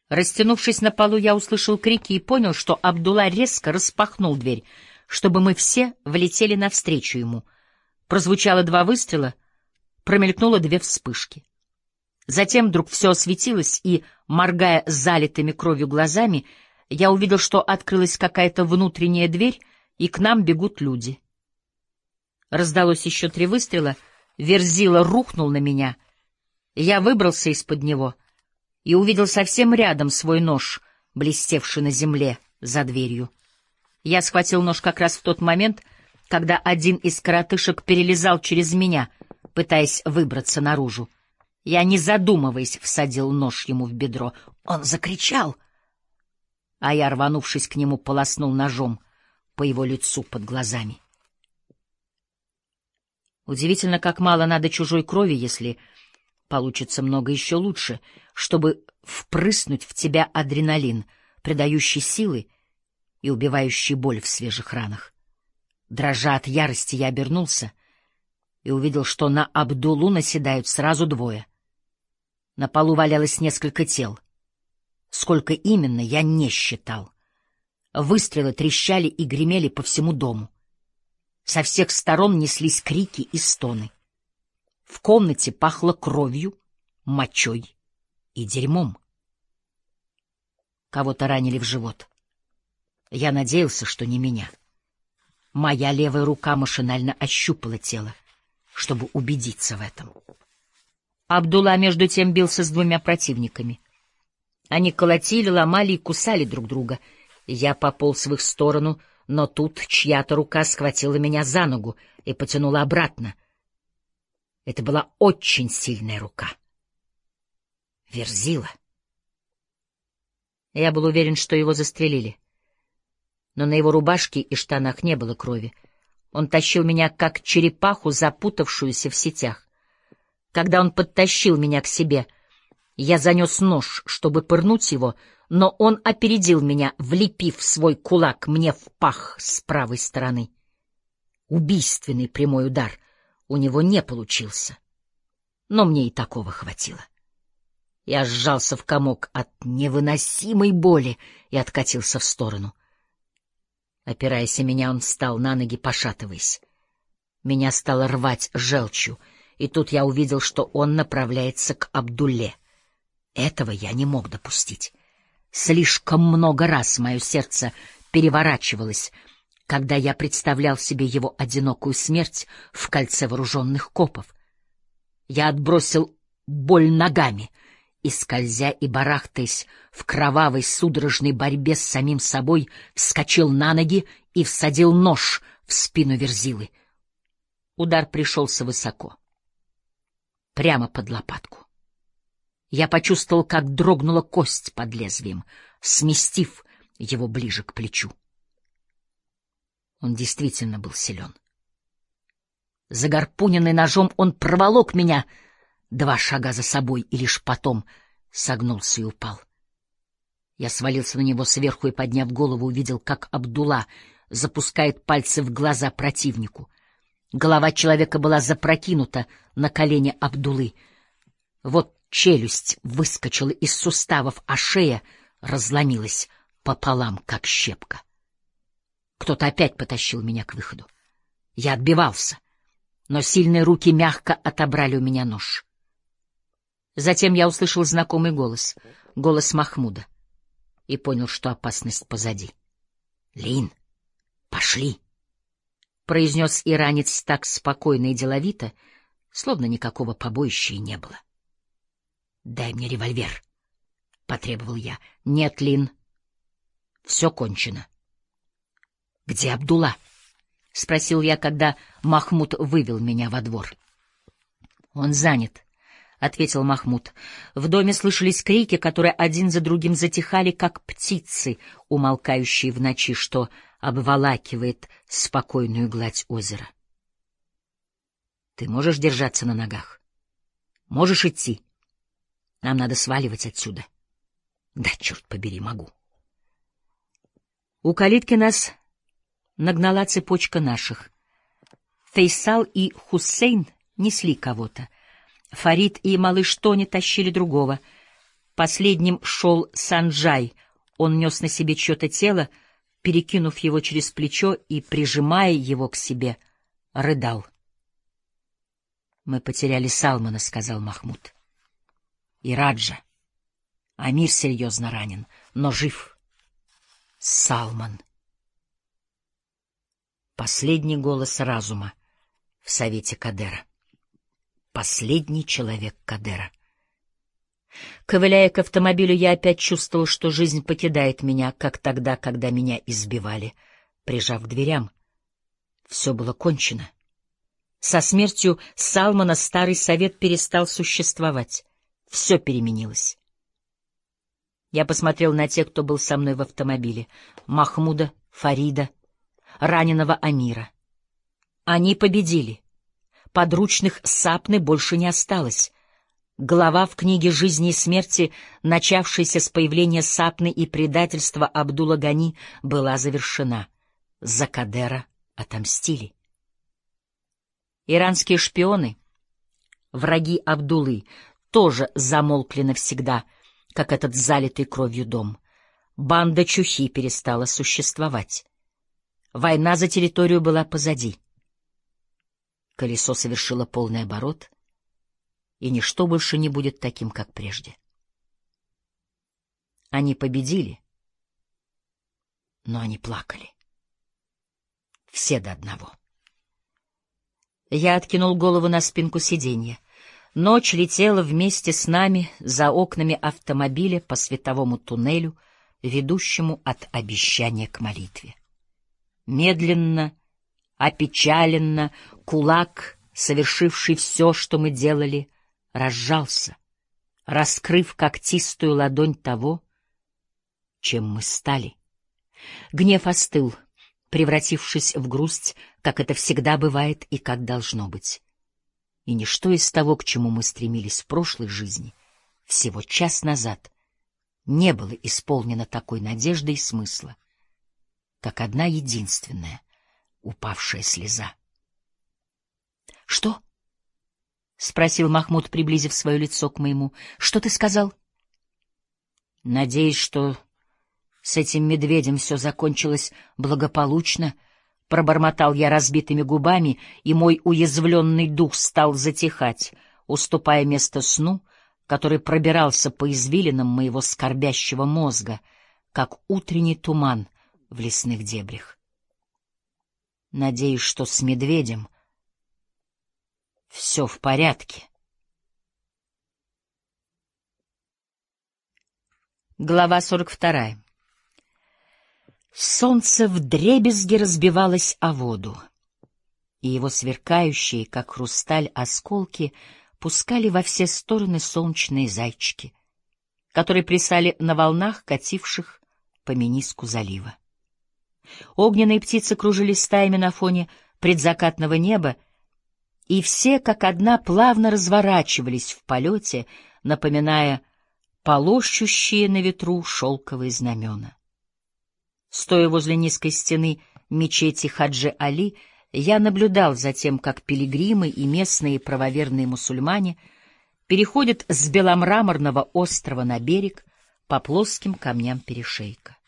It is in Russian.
Растянувшись на полу, я услышал крики и понял, что Абдулла резко распахнул дверь, чтобы мы все влетели навстречу ему. Прозвучало 2 выстрела, промелькнуло 2 вспышки. Затем вдруг все осветилось, и, моргая залитыми кровью глазами, я увидел, что открылась какая-то внутренняя дверь, и к нам бегут люди. Раздалось еще 3 выстрела, Верзила рухнул на меня. Я выбрался из-под него и увидел совсем рядом свой нож, блестевший на земле за дверью. Я схватил нож как раз в тот момент, когда один из коротышек перелезал через меня, пытаясь выбраться наружу. Я, не задумываясь, всадил нож ему в бедро. Он закричал, а я, рванувшись к нему, полоснул ножом по его лицу под глазами. Удивительно, как мало надо чужой крови, если получится много еще лучше, чтобы впрыснуть в тебя адреналин, придающий силы и убивающий боль в свежих ранах. Дрожа от ярости, я обернулся и увидел, что на Абдуллу наседают сразу 2. На полу валялось несколько тел. Сколько именно, я не считал. Выстрелы трещали и гремели по всему дому. Со всех сторон неслись крики и стоны. В комнате пахло кровью, мочой и дерьмом. Кого-то ранили в живот. Я надеялся, что не меня. Моя левая рука машинально ощупала тело, чтобы убедиться в этом. Абдулла между тем бился с 2 противниками. Они колотили, ломали и кусали друг друга. Я пополз в их сторону, но тут чья-то рука схватила меня за ногу и потянула обратно. Это была очень сильная рука. Верзила. Я был уверен, что его застрелили. Но на его рубашке и штанах не было крови. Он тащил меня, как черепаху, запутавшуюся в сетях. Когда он подтащил меня к себе, я занес нож, чтобы пырнуть его, но он опередил меня, влепив свой кулак мне в пах с правой стороны. Убийственный прямой удар у него не получился, но мне и такого хватило. Я сжался в комок от невыносимой боли и откатился в сторону. Опираясь о меня, он встал на ноги, пошатываясь. Меня стало рвать желчью, и тут я увидел, что он направляется к Абдулле. Этого я не мог допустить. Слишком много раз мое сердце переворачивалось, когда я представлял себе его одинокую смерть в кольце вооруженных копов. Я отбросил боль ногами и, скользя и барахтаясь в кровавой судорожной борьбе с самим собой, вскочил на ноги и всадил нож в спину Верзилы. Удар пришелся высоко, прямо под лопатку. Я почувствовал, как дрогнула кость под лезвием, сместив его ближе к плечу. Он действительно был силен. Загорпуненный ножом, он проволок меня 2 шага за собой и лишь потом согнулся и упал. Я свалился на него сверху и, подняв голову, увидел, как Абдулла запускает пальцы в глаза противнику. Голова человека была запрокинута на колени Абдуллы. Вот челюсть выскочила из суставов, а шея разломилась пополам, как щепка. Кто-то опять потащил меня к выходу. Я отбивался, но сильные руки мягко отобрали у меня нож. Затем я услышал знакомый голос, голос Махмуда, и понял, что опасность позади. — Лин, пошли! — произнес иранец так спокойно и деловито, словно никакого побоища и не было. — Дай мне револьвер, — потребовал я. — Нет, Лин, все кончено. — Где Абдулла? — спросил я, когда Махмуд вывел меня во двор. — Он занят, — ответил Махмуд. В доме слышались крики, которые один за другим затихали, как птицы, умолкающие в ночи, что обволакивает спокойную гладь озера. — Ты можешь держаться на ногах? Можешь идти? Нам надо сваливать отсюда. — Да, черт побери, могу. У калитки нас нагнала цепочка наших. Фейсал и Хусейн несли кого-то. Фарид и малыш Тони тащили другого. Последним шел Санджай. Он нес на себе чье-то тело, перекинув его через плечо и, прижимая его к себе, рыдал. «Мы потеряли Салмана», — сказал Махмуд. «И Раджа. Амир серьезно ранен, но жив. Салман». Последний голос разума в совете Кадера. Последний человек Кадера. Ковыляя к автомобилю, я опять чувствовал, что жизнь покидает меня, как тогда, когда меня избивали, прижав к дверям. Все было кончено. Со смертью Салмана Старый Совет перестал существовать. Все переменилось. Я посмотрел на тех, кто был со мной в автомобиле. Махмуда, Фарида, раненого Амира. Они победили. Подручных Сапны больше не осталось. Глава в книге «Жизни и смерти», начавшаяся с появления Сапны и предательства Абдула Гани, была завершена. За Кадера отомстили. Иранские шпионы, враги Абдулы, тоже замолкли навсегда, как этот залитый кровью дом. Банда Чухи перестала существовать. Война за территорию была позади. Колесо совершило полный оборот, и ничто больше не будет таким, как прежде. Они победили, но они плакали. Все до одного. Я откинул голову на спинку сиденья. Ночь летела вместе с нами за окнами автомобиля по световому туннелю, ведущему от обещания к молитве. Медленно, опечаленно, кулак, совершивший все, что мы делали, разжался, раскрыв когтистую ладонь того, чем мы стали. Гнев остыл, превратившись в грусть, как это всегда бывает и как должно быть. И ничто из того, к чему мы стремились в прошлой жизни, всего час назад, не было исполнено такой надежды и смысла, как одна единственная упавшая слеза. — Что? — спросил Махмуд, приблизив свое лицо к моему. — Что ты сказал? — Надеюсь, что с этим медведем все закончилось благополучно, — пробормотал я разбитыми губами, и мой уязвленный дух стал затихать, уступая место сну, который пробирался по извилинам моего скорбящего мозга, как утренний туман в лесных дебрях. Надеюсь, что с медведем все в порядке. Глава 42. Солнце вдребезги разбивалось о воду, и его сверкающие, как хрусталь, осколки пускали во все стороны солнечные зайчики, которые плясали на волнах, кативших по мениску залива. Огненные птицы кружили стаями на фоне предзакатного неба, и все, как одна, плавно разворачивались в полете, напоминая полощущие на ветру шелковые знамена. Стоя возле низкой стены мечети Хаджи Али, я наблюдал за тем, как пилигримы и местные правоверные мусульмане переходят с беломраморного острова на берег по плоским камням перешейка.